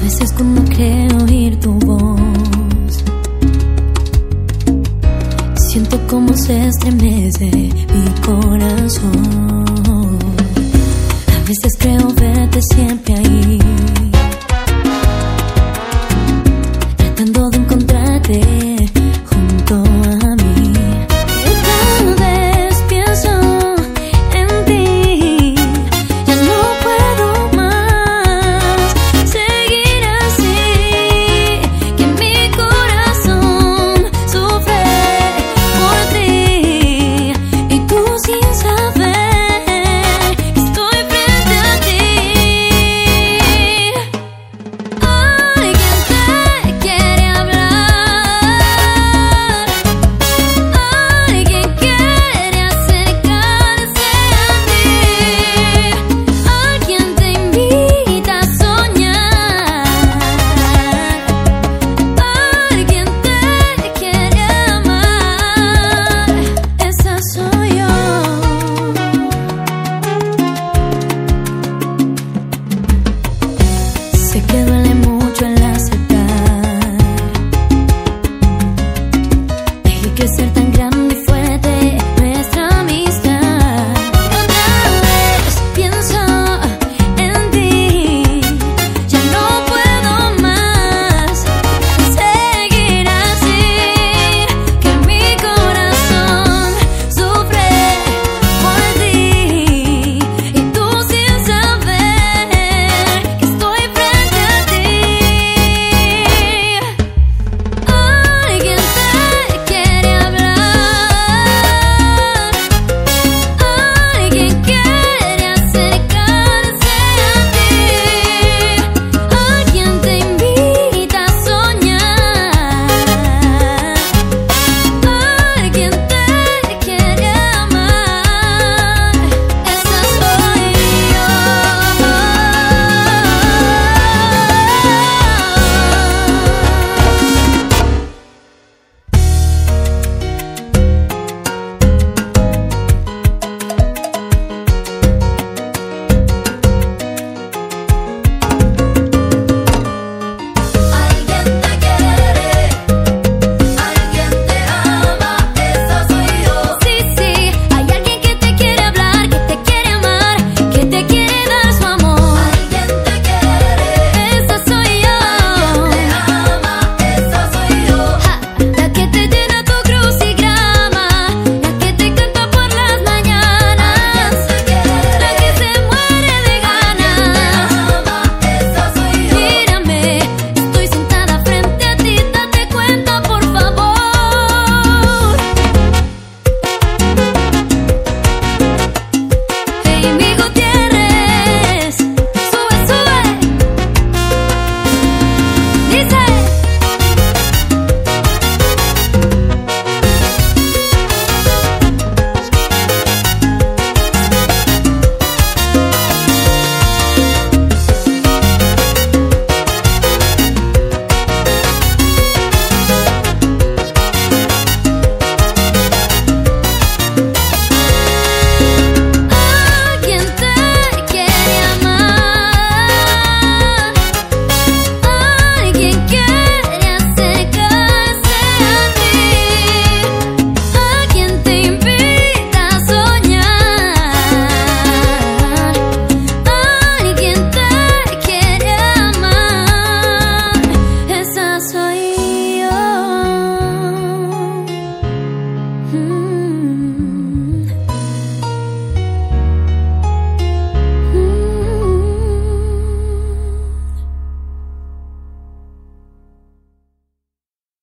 veces cuando creo oír tu voz, siento como se estremece mi corazón. A veces creo verte siempre ahí, tratando de encontrarte junto a mí. Y cada vez pienso en ti, ya no puedo más seguir así, que mi corazón sufre por ti, y tú sin saber que estoy frente a ti. Alguien te quiere hablar, alguien quiere acercarse a ti, alguien te invita a soñar, alguien te quiere amar. Esa soy yo. Se quedó en